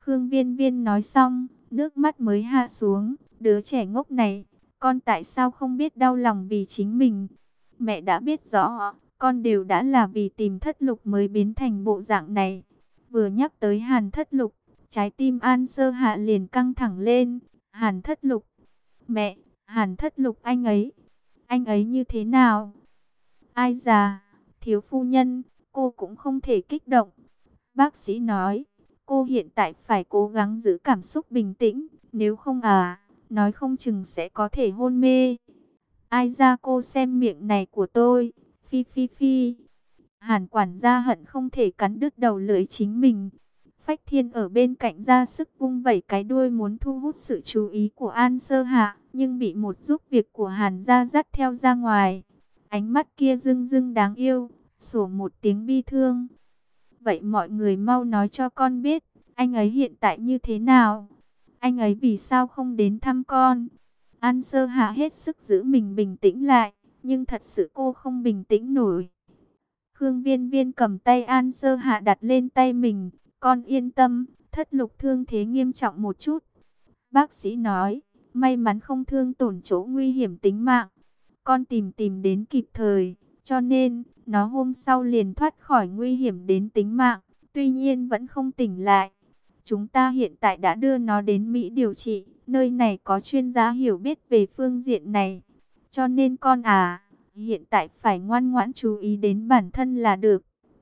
Khương Viên Viên nói xong, nước mắt mới hạ xuống. Đứa trẻ ngốc này, con tại sao không biết đau lòng vì chính mình? Mẹ đã biết rõ, con đều đã là vì tìm Thất Lục mới biến thành bộ dạng này. Vừa nhắc tới Hàn Thất Lục, trái tim An Sơ Hạ liền căng thẳng lên. Hàn Thất Lục, mẹ, Hàn Thất Lục anh ấy như thế nào? Ai già, thiếu phu nhân, cô cũng không thể kích động. Bác sĩ nói, cô hiện tại phải cố gắng giữ cảm xúc bình tĩnh, nếu không nói không chừng sẽ có thể hôn mê. Ai ra cô xem miệng này của tôi, phi phi phi. Hàn quản gia hận không thể cắn đứt đầu lưỡi chính mình. Phách Thiên ở bên cạnh ra sức vung vẩy cái đuôi muốn thu hút sự chú ý của An Sơ Hạ, nhưng bị một giúp việc của Hàn gia dắt theo ra ngoài. Ánh mắt kia rưng rưng đáng yêu, sủa một tiếng bi thương. Vậy mọi người mau nói cho con biết, anh ấy hiện tại như thế nào? Anh ấy vì sao không đến thăm con? An Sơ Hạ hết sức giữ mình bình tĩnh lại, nhưng thật sự cô không bình tĩnh nổi. Khương Viên Viên cầm tay An Sơ Hạ đặt lên tay mình. Con yên tâm, Thất Lục thương thế nghiêm trọng một chút. Bác sĩ nói, may mắn không thương tổn chỗ nguy hiểm tính mạng. Con tìm đến kịp thời, cho nên, nó hôm sau liền thoát khỏi nguy hiểm đến tính mạng. Tuy nhiên vẫn không tỉnh lại. Chúng ta hiện tại đã đưa nó đến Mỹ điều trị. Nơi này có chuyên gia hiểu biết về phương diện này. Cho nên con hiện tại phải ngoan ngoãn chú ý đến bản thân là được.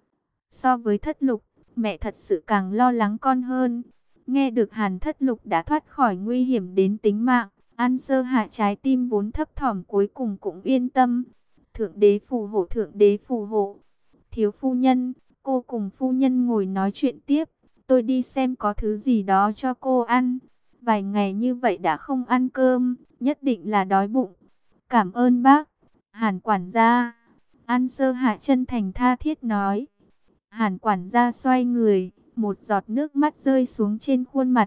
So với Thất Lục, mẹ thật sự càng lo lắng con hơn. Nghe được Hàn Thất Lục đã thoát khỏi nguy hiểm đến tính mạng, An Sơ Hạ trái tim vốn thấp thỏm cuối cùng cũng yên tâm. Thượng đế phù hộ, thượng đế phù hộ. Thiếu phu nhân, cô cùng phu nhân ngồi nói chuyện tiếp. Tôi đi xem có thứ gì đó cho cô ăn. Vài ngày như vậy đã không ăn cơm, nhất định là đói bụng. Cảm ơn bác. Hàn quản gia. An Sơ Hạ chân thành tha thiết nói. Hàn quản gia xoay người, một giọt nước mắt rơi xuống trên khuôn mặt.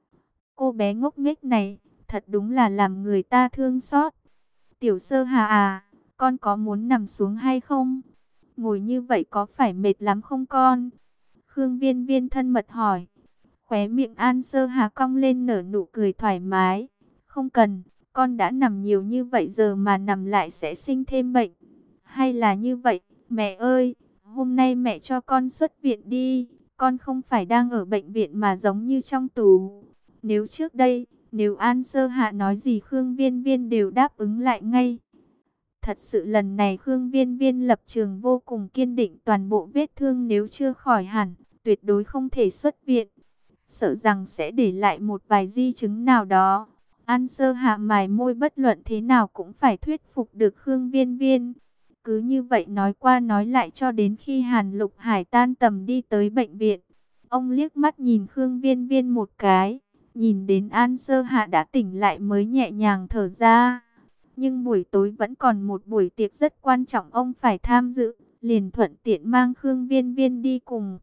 Cô bé ngốc nghếch này, thật đúng là làm người ta thương xót. Tiểu Sơ Hạ con có muốn nằm xuống hay không? Ngồi như vậy có phải mệt lắm không con? Khương Viên Viên thân mật hỏi. Khóe miệng An Sơ Hạ cong lên nở nụ cười thoải mái. Không cần, con đã nằm nhiều như vậy giờ mà nằm lại sẽ sinh thêm bệnh. Hay là như vậy, mẹ ơi, hôm nay mẹ cho con xuất viện đi. Con không phải đang ở bệnh viện mà giống như trong tù. Nếu trước đây, nếu An Sơ Hạ nói gì Khương Viên Viên đều đáp ứng lại ngay. Thật sự lần này Khương Viên Viên lập trường vô cùng kiên định, toàn bộ vết thương nếu chưa khỏi hẳn, tuyệt đối không thể xuất viện. Sợ rằng sẽ để lại một vài di chứng nào đó. An Sơ Hạ mài môi bất luận thế nào cũng phải thuyết phục được Khương Viên Viên. Cứ như vậy nói qua nói lại cho đến khi Hàn Lục Hải tan tầm đi tới bệnh viện. Ông liếc mắt nhìn Khương Viên Viên một cái, nhìn đến An Sơ Hạ đã tỉnh lại mới nhẹ nhàng thở ra. Nhưng buổi tối vẫn còn một buổi tiệc rất quan trọng ông phải tham dự, liền thuận tiện mang Khương Viên Viên đi cùng.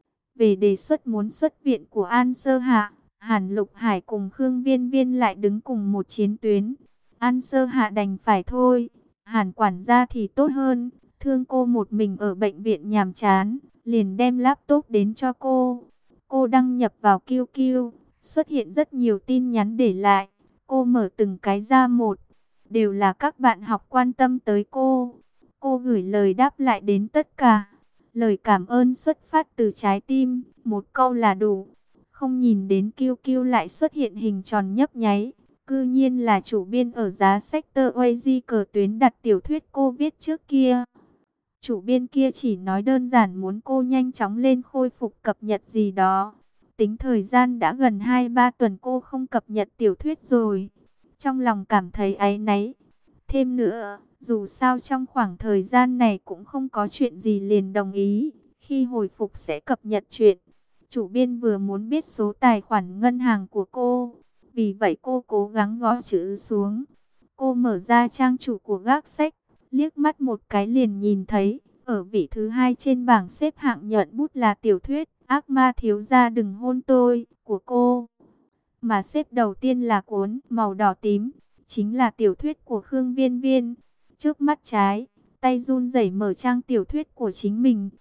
Về đề xuất muốn xuất viện của An Sơ Hạ, Hàn Lục Hải cùng Khương Viên Viên lại đứng cùng một chiến tuyến. An Sơ Hạ đành phải thôi, Hàn quản gia thì tốt hơn, thương cô một mình ở bệnh viện nhàm chán, liền đem laptop đến cho cô. Cô đăng nhập vào QQ, xuất hiện rất nhiều tin nhắn để lại, cô mở từng cái ra một, đều là các bạn học quan tâm tới cô. Cô gửi lời đáp lại đến tất cả. Lời cảm ơn xuất phát từ trái tim, một câu là đủ. Không nhìn đến QQ lại xuất hiện hình tròn nhấp nháy. Cư nhiên là chủ biên ở giá sách tờ Oazy cờ tuyến đặt tiểu thuyết cô viết trước kia. Chủ biên kia chỉ nói đơn giản muốn cô nhanh chóng lên khôi phục cập nhật gì đó. Tính thời gian đã gần 2-3 tuần cô không cập nhật tiểu thuyết rồi. Trong lòng cảm thấy áy náy. Thêm nữa, dù sao trong khoảng thời gian này cũng không có chuyện gì liền đồng ý. Khi hồi phục sẽ cập nhật chuyện. Chủ biên vừa muốn biết số tài khoản ngân hàng của cô. Vì vậy cô cố gắng gõ chữ xuống. Cô mở ra trang chủ của gác sách. Liếc mắt một cái liền nhìn thấy. Ở vị thứ 2 trên bảng xếp hạng nhuận bút là tiểu thuyết Ác Ma Thiếu Gia Đừng Hôn Tôi của cô. Mà xếp đầu tiên là cuốn màu đỏ tím. Chính là tiểu thuyết của Khương Viên Viên. Trước mắt trái, tay run rẩy mở trang tiểu thuyết của chính mình.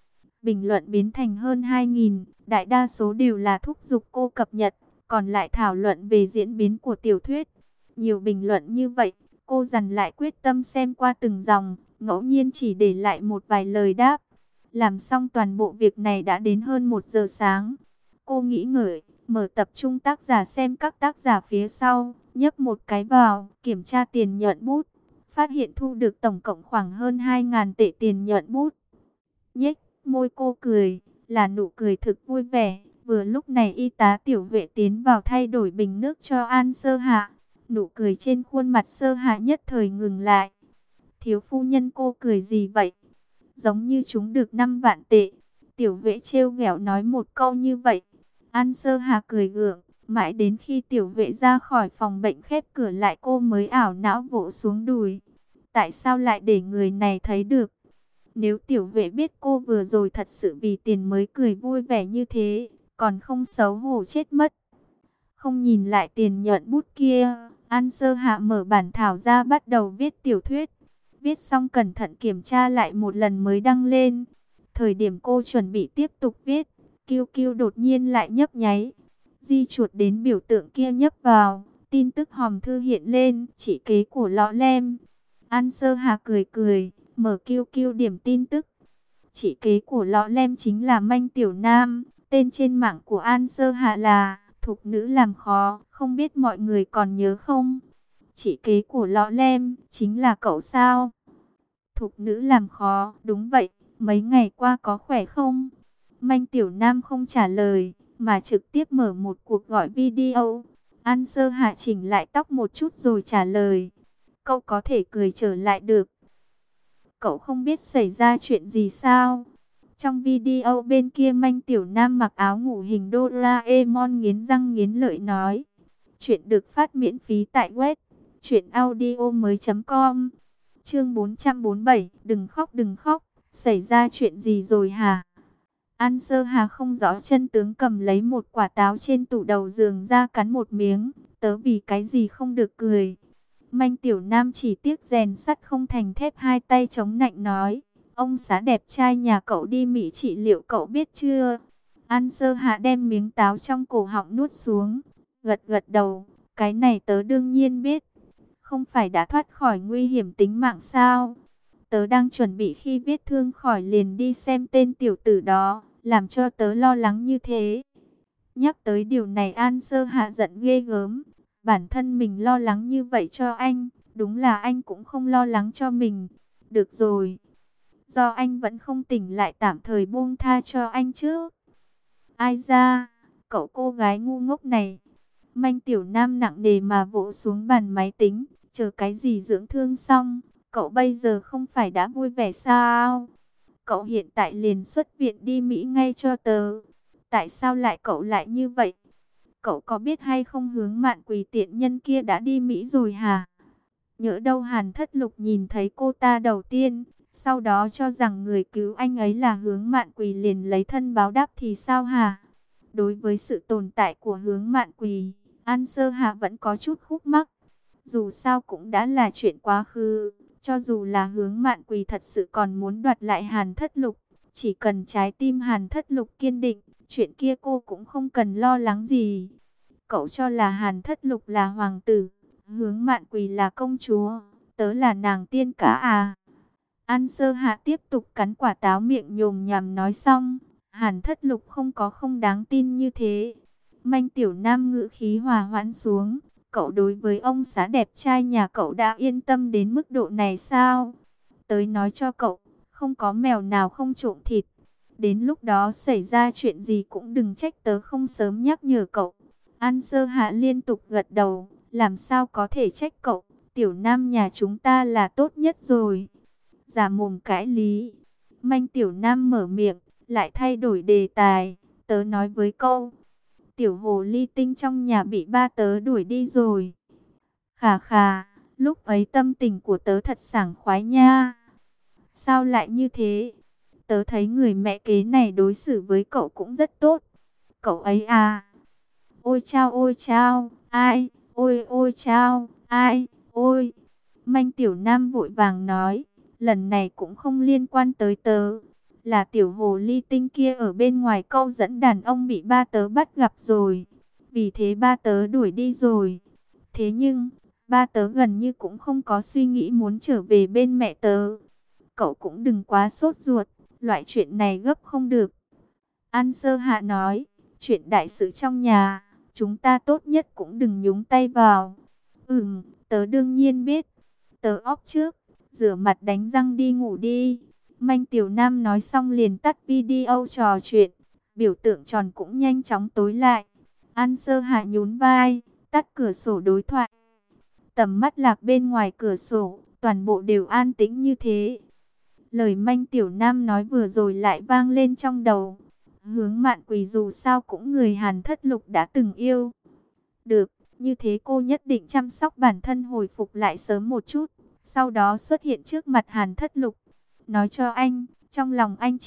bình luận biến thành hơn 2.000, đại đa số đều là thúc giục cô cập nhật, còn lại thảo luận về diễn biến của tiểu thuyết. Nhiều bình luận như vậy, cô dằn lại quyết tâm xem qua từng dòng, ngẫu nhiên chỉ để lại một vài lời đáp. Làm xong toàn bộ việc này đã đến hơn 1 giờ sáng. Cô nghĩ ngợi, mở tập trung tác giả xem các tác giả phía sau, nhấp một cái vào, kiểm tra tiền nhuận bút. Phát hiện thu được tổng cộng khoảng hơn 2.000 tệ tiền nhuận bút. Nhếch môi cô cười, là nụ cười thực vui vẻ. Vừa lúc này y tá tiểu vệ tiến vào thay đổi bình nước cho An Sơ Hạ. Nụ cười trên khuôn mặt Sơ Hạ nhất thời ngừng lại. Thiếu phu nhân, cô cười gì vậy? Giống như chúng được 5 vạn tệ. Tiểu vệ trêu ghẹo nói một câu như vậy. An Sơ Hạ cười gượng, mãi đến khi tiểu vệ ra khỏi phòng bệnh khép cửa lại cô mới ảo não vỗ xuống đùi. Tại sao lại để người này thấy được? Nếu tiểu vệ biết cô vừa rồi thật sự vì tiền mới cười vui vẻ như thế, còn không xấu hổ chết mất. Không nhìn lại tiền nhuận bút kia, An Sơ Hạ mở bản thảo ra bắt đầu viết tiểu thuyết. Viết xong cẩn thận kiểm tra lại một lần mới đăng lên. Thời điểm cô chuẩn bị tiếp tục viết, Kiêu Kiêu đột nhiên lại nhấp nháy. Di chuột đến biểu tượng kia nhấp vào, tin tức hòm thư hiện lên, chỉ kế của Lọ Lem. An Sơ Hà cười cười, mở Kiêu Kiêu điểm tin tức. Chỉ kế của Lọ Lem chính là Manh Tiểu Nam, tên trên mạng của An Sơ Hà là Thục Nữ Làm Khó, không biết mọi người còn nhớ không? Chỉ kế của Lọ Lem chính là cậu sao? Thục Nữ Làm Khó, đúng vậy, mấy ngày qua có khỏe không? Manh Tiểu Nam không trả lời, mà trực tiếp mở một cuộc gọi video. An Sơ Hạ chỉnh lại tóc một chút rồi trả lời. Cậu có thể cười trở lại được. Cậu không biết xảy ra chuyện gì sao? Trong video bên kia Manh Tiểu Nam mặc áo ngủ hình Doraemon nghiến răng nghiến lợi nói. Chuyện được phát miễn phí tại web truyệnaudiomoi.com. Chương 447, đừng khóc, xảy ra chuyện gì rồi hả? An Sơ Hà không rõ chân tướng, cầm lấy một quả táo trên tủ đầu giường ra cắn một miếng, tớ vì cái gì không được cười. Manh Tiểu Nam chỉ tiếc rèn sắt không thành thép, hai tay chống nạnh nói, ông xã đẹp trai nhà cậu đi Mỹ trị liệu cậu biết chưa? An Sơ Hạ đem miếng táo trong cổ họng nuốt xuống, gật gật đầu, cái này tớ đương nhiên biết, không phải đã thoát khỏi nguy hiểm tính mạng sao? Tớ đang chuẩn bị khi vết thương khỏi liền đi xem tên tiểu tử đó, làm cho tớ lo lắng như thế. Nhắc tới điều này An Sơ Hạ giận ghê gớm. Bản thân mình lo lắng như vậy cho anh, đúng là anh cũng không lo lắng cho mình. Được rồi, do anh vẫn không tỉnh lại tạm thời buông tha cho anh chứ. Ai ra, cậu cô gái ngu ngốc này. Manh Tiểu Nam nặng nề mà vỗ xuống bàn máy tính, chờ cái gì dưỡng thương xong, cậu bây giờ không phải đã vui vẻ sao? Cậu hiện tại liền xuất viện đi Mỹ ngay cho tớ. Tại sao cậu lại như vậy? Cậu có biết hay không Hướng Mạn Quỳ tiện nhân kia đã đi Mỹ rồi hả? Nhỡ đâu Hàn Thất Lục nhìn thấy cô ta đầu tiên, sau đó cho rằng người cứu anh ấy là Hướng Mạn Quỳ liền lấy thân báo đáp thì sao hả? Đối với sự tồn tại của Hướng Mạn Quỳ, An Sơ Hạ vẫn có chút khúc mắc. Dù sao cũng đã là chuyện quá khứ, cho dù là Hướng Mạn Quỳ thật sự còn muốn đoạt lại Hàn Thất Lục, chỉ cần trái tim Hàn Thất Lục kiên định, chuyện kia cô cũng không cần lo lắng gì. Cậu cho là Hàn Thất Lục là hoàng tử, Hướng Mạn Quỳ là công chúa, tớ là nàng tiên cả à? An Sơ Hạ tiếp tục cắn quả táo, miệng nhồm nhằm nói xong, Hàn Thất Lục không đáng tin như thế. Manh Tiểu Nam ngữ khí hòa hoãn xuống, cậu đối với ông xã đẹp trai nhà cậu đã yên tâm đến mức độ này sao? Tới nói cho cậu, không có mèo nào không trộm thịt. Đến lúc đó xảy ra chuyện gì cũng đừng trách tớ không sớm nhắc nhở cậu. An Sơ Hạ liên tục gật đầu, làm sao có thể trách cậu, Tiểu Nam nhà chúng ta là tốt nhất rồi. Giả mồm cãi lý. Manh Tiểu Nam mở miệng, lại thay đổi đề tài, tớ nói với câu. Tiểu hồ ly tinh trong nhà bị ba tớ đuổi đi rồi. Khà khà, lúc ấy tâm tình của tớ thật sảng khoái nha. Sao lại như thế? Tớ thấy người mẹ kế này đối xử với cậu cũng rất tốt. Cậu ấy à? Ôi chao, ai? Ôi chao, ai? Ôi! Manh Tiểu Nam vội vàng nói, lần này cũng không liên quan tới tớ. là tiểu hồ ly tinh kia ở bên ngoài câu dẫn đàn ông bị ba tớ bắt gặp rồi. Vì thế ba tớ đuổi đi rồi. Thế nhưng, ba tớ gần như cũng không có suy nghĩ muốn trở về bên mẹ tớ. Cậu cũng đừng quá sốt ruột, loại chuyện này gấp không được. An Sơ Hạ nói, chuyện đại sự trong nhà, chúng ta tốt nhất cũng đừng nhúng tay vào. Tớ đương nhiên biết. Tớ óc trước, rửa mặt đánh răng đi ngủ đi. Manh Tiểu Nam nói xong liền tắt video trò chuyện. Biểu tượng tròn cũng nhanh chóng tối lại. An Sơ Hạ nhún vai, tắt cửa sổ đối thoại. Tầm mắt lạc bên ngoài cửa sổ, toàn bộ đều an tĩnh như thế. Lời Manh Tiểu Nam nói vừa rồi lại vang lên trong đầu. Hướng Mạn Quỳ dù sao cũng người Hàn Thất Lục đã từng yêu. Được, như thế cô nhất định chăm sóc bản thân hồi phục lại sớm một chút. Sau đó xuất hiện trước mặt Hàn Thất Lục. Nói cho anh, trong lòng anh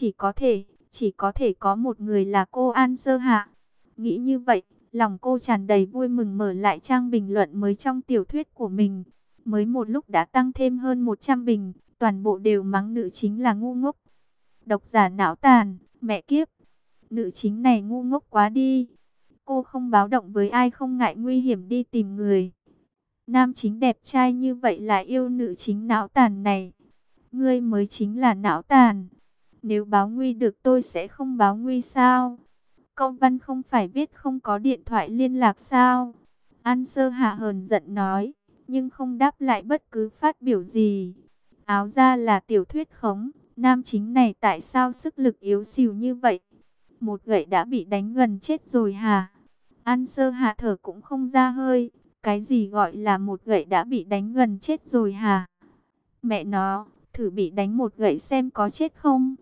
chỉ có thể có một người là cô An Sơ Hạ. Nghĩ như vậy, lòng cô tràn đầy vui mừng mở lại trang bình luận mới trong tiểu thuyết của mình. Mới một lúc đã tăng thêm hơn 100 bình, toàn bộ đều mắng nữ chính là ngu ngốc. Độc giả não tàn, mẹ kiếp. Nữ chính này ngu ngốc quá đi. Cô không báo động với ai, không ngại nguy hiểm đi tìm người. Nam chính đẹp trai như vậy lại yêu nữ chính não tàn này. Ngươi mới chính là não tàn. Nếu báo nguy được tôi sẽ không báo nguy sao? Công văn không phải viết không có điện thoại liên lạc sao? An Sơ Hạ hờn giận nói, nhưng không đáp lại bất cứ phát biểu gì. Áo ra là tiểu thuyết khống, nam chính này tại sao sức lực yếu xìu như vậy? Một gậy đã bị đánh gần chết rồi hả? An Sơ Hạ thở cũng không ra hơi. Cái gì gọi là một gậy đã bị đánh gần chết rồi hả? Mẹ nó, thử bị đánh một gậy xem có chết không?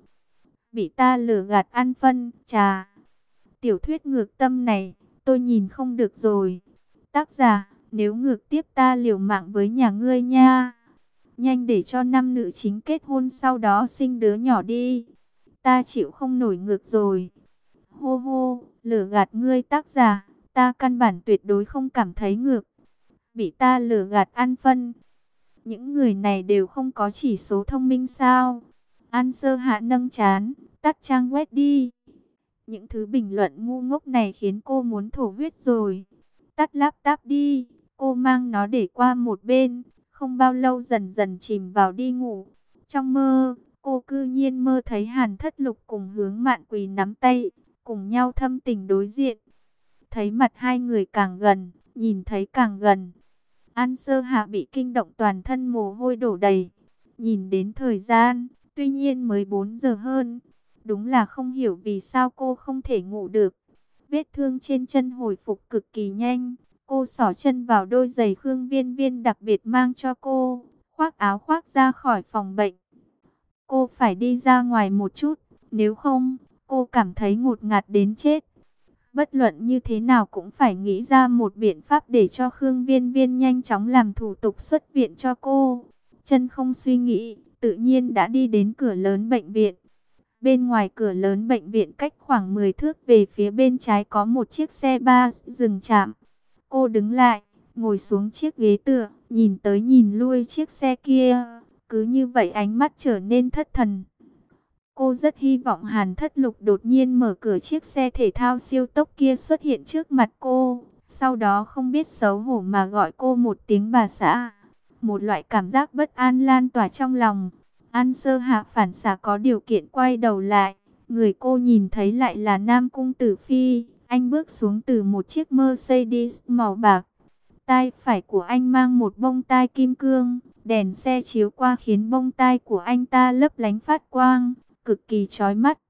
Bị ta lừa gạt ăn phân, chà. Tiểu thuyết ngược tâm này, tôi nhìn không được rồi. Tác giả, nếu ngược tiếp ta liều mạng với nhà ngươi nha. Nhanh để cho năm nữ chính kết hôn sau đó sinh đứa nhỏ đi. Ta chịu không nổi ngược rồi. Hô hô, lừa gạt ngươi tác giả, ta căn bản tuyệt đối không cảm thấy ngược. Bị ta lừa gạt ăn phân. Những người này đều không có chỉ số thông minh sao? An Sơ Hạ nâng trán, tắt trang web đi. Những thứ bình luận ngu ngốc này khiến cô muốn thổ huyết rồi. Tắt laptop đi, cô mang nó để qua một bên. Không bao lâu dần dần chìm vào đi ngủ. Trong mơ, cô cư nhiên mơ thấy Hàn Thất Lục cùng Hướng Mạn Quỳ nắm tay, cùng nhau thâm tình đối diện. Thấy mặt hai người càng gần, nhìn thấy càng gần. An Sơ Hạ bị kinh động toàn thân mồ hôi đổ đầy. Nhìn đến thời gian, tuy nhiên mới 4 giờ hơn. Đúng là không hiểu vì sao cô không thể ngủ được. Vết thương trên chân hồi phục cực kỳ nhanh. Cô xỏ chân vào đôi giày Khương Viên Viên đặc biệt mang cho cô. Khoác áo khoác ra khỏi phòng bệnh. Cô phải đi ra ngoài một chút. Nếu không, cô cảm thấy ngột ngạt đến chết. Bất luận như thế nào cũng phải nghĩ ra một biện pháp để cho Khương Viên Viên nhanh chóng làm thủ tục xuất viện cho cô. Chân không suy nghĩ, tự nhiên đã đi đến cửa lớn bệnh viện. Bên ngoài cửa lớn bệnh viện cách khoảng 10 thước về phía bên trái có một chiếc xe ba dừng chạm. Cô đứng lại, ngồi xuống chiếc ghế tựa, nhìn tới nhìn lui chiếc xe kia. Cứ như vậy ánh mắt trở nên thất thần. Cô rất hy vọng Hàn Thất Lục đột nhiên mở cửa chiếc xe thể thao siêu tốc kia xuất hiện trước mặt cô. Sau đó không biết xấu hổ mà gọi cô một tiếng bà xã. Một loại cảm giác bất an lan tỏa trong lòng. An Sơ Hạ phản xạ có điều kiện quay đầu lại. Người cô nhìn thấy lại là Nam Cung Tử Phi. Anh bước xuống từ một chiếc Mercedes màu bạc. Tai phải của anh mang một bông tai kim cương. Đèn xe chiếu qua khiến bông tai của anh ta lấp lánh phát quang, cực kỳ chói mắt.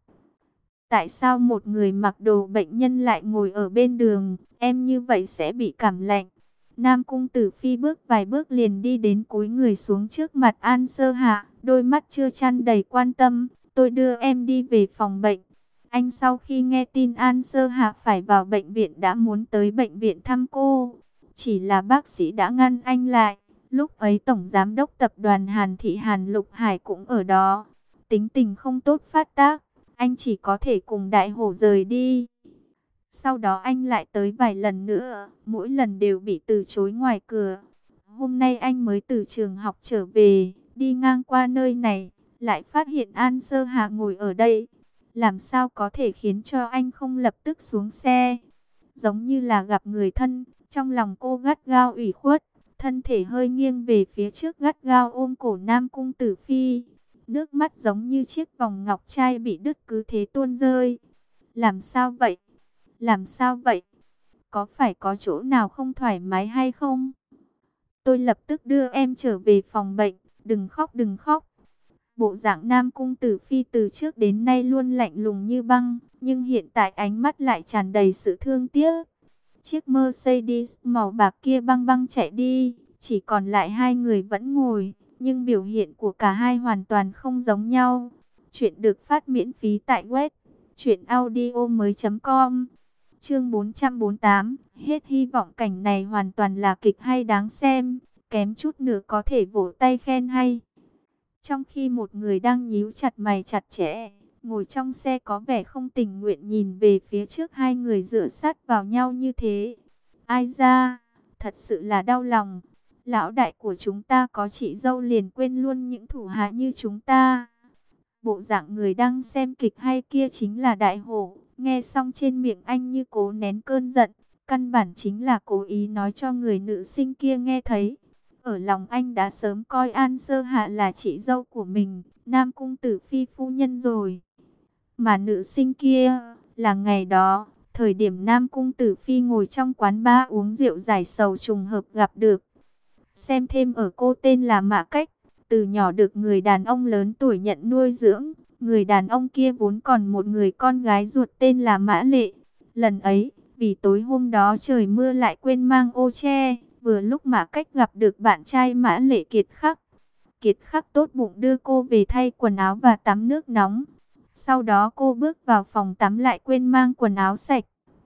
Tại sao một người mặc đồ bệnh nhân lại ngồi ở bên đường? Em như vậy sẽ bị cảm lạnh. Nam Cung Tử Phi bước vài bước liền đi đến cúi người xuống trước mặt An Sơ Hạ, đôi mắt chưa tràn đầy quan tâm. Tôi đưa em đi về phòng bệnh. Anh sau khi nghe tin An Sơ Hạ phải vào bệnh viện đã muốn tới bệnh viện thăm cô. Chỉ là bác sĩ đã ngăn anh lại. Lúc ấy Tổng Giám đốc Tập đoàn Hàn Thị Hàn Lục Hải cũng ở đó. Tính tình không tốt phát tác, anh chỉ có thể cùng Đại Hổ rời đi. Sau đó anh lại tới vài lần nữa, mỗi lần đều bị từ chối ngoài cửa. Hôm nay anh mới từ trường học trở về, đi ngang qua nơi này, lại phát hiện An Sơ Hà ngồi ở đây. Làm sao có thể khiến cho anh không lập tức xuống xe? Giống như là gặp người thân, trong lòng cô gắt gao ủy khuất, thân thể hơi nghiêng về phía trước gắt gao ôm cổ Nam Cung Tử Phi. Nước mắt giống như chiếc vòng ngọc trai bị đứt cứ thế tuôn rơi. Làm sao vậy? Làm sao vậy? Có phải có chỗ nào không thoải mái hay không? Tôi lập tức đưa em trở về phòng bệnh, đừng khóc đừng khóc. Bộ dạng Nam Cung Tử Phi từ trước đến nay luôn lạnh lùng như băng, nhưng hiện tại ánh mắt lại tràn đầy sự thương tiếc. Chiếc Mercedes màu bạc kia băng băng chạy đi, chỉ còn lại hai người vẫn ngồi, nhưng biểu hiện của cả hai hoàn toàn không giống nhau. Chuyện được phát miễn phí tại web truyệnaudiomoi.com. Chương 448, hết hy vọng. Cảnh này hoàn toàn là kịch hay đáng xem, kém chút nữa có thể vỗ tay khen hay. Trong khi một người đang nhíu chặt mày chặt chẽ, ngồi trong xe có vẻ không tình nguyện nhìn về phía trước hai người dựa sát vào nhau như thế. Ai ra, thật sự là đau lòng. Lão đại của chúng ta có chị dâu liền quên luôn những thủ hạ như chúng ta. Bộ dạng người đang xem kịch hay kia chính là Đại Hổ. Nghe xong trên miệng anh như cố nén cơn giận, căn bản chính là cố ý nói cho người nữ sinh kia nghe thấy. Ở lòng anh đã sớm coi An Sơ Hạ là chị dâu của mình, Nam Cung Tử Phi phu nhân rồi. Mà nữ sinh kia là ngày đó, thời điểm Nam Cung Tử Phi ngồi trong quán bar uống rượu giải sầu trùng hợp gặp được. Xem thêm ở cô tên là Mã Cách, từ nhỏ được người đàn ông lớn tuổi nhận nuôi dưỡng. Người đàn ông kia vốn còn một người con gái ruột tên là Mã Lệ. Lần ấy, vì tối hôm đó trời mưa lại quên mang ô che, vừa lúc Mã Cách gặp được bạn trai Mã Lệ Kiệt Khắc. Kiệt Khắc tốt bụng đưa cô về thay quần áo và tắm nước nóng. Sau đó cô bước vào phòng tắm lại quên mang quần áo sạch.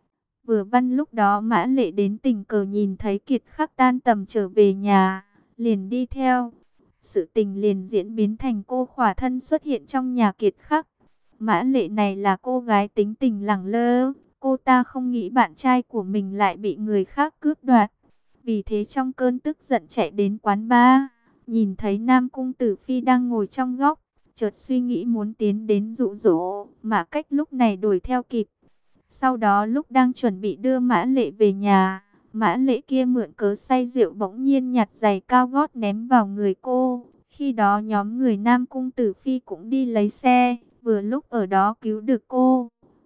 Vừa văn lúc đó Mã Lệ đến tình cờ nhìn thấy Kiệt Khắc tan tầm trở về nhà, liền đi theo. Sự tình liền diễn biến thành cô khỏa thân xuất hiện trong nhà Kiệt Khắc. Mã Lệ này là cô gái tính tình lẳng lơ, cô ta không nghĩ bạn trai của mình lại bị người khác cướp đoạt. Vì thế trong cơn tức giận chạy đến quán bar, nhìn thấy Nam Cung Tử Phi đang ngồi trong góc, chợt suy nghĩ muốn tiến đến dụ dỗ, Mã Cách lúc này đuổi theo kịp. Sau đó lúc đang chuẩn bị đưa Mã Lệ về nhà, Mã Lệ kia mượn cớ say rượu bỗng nhiên nhặt giày cao gót ném vào người cô. Khi đó nhóm người Nam Cung Tử Phi cũng đi lấy xe, vừa lúc ở đó cứu được cô.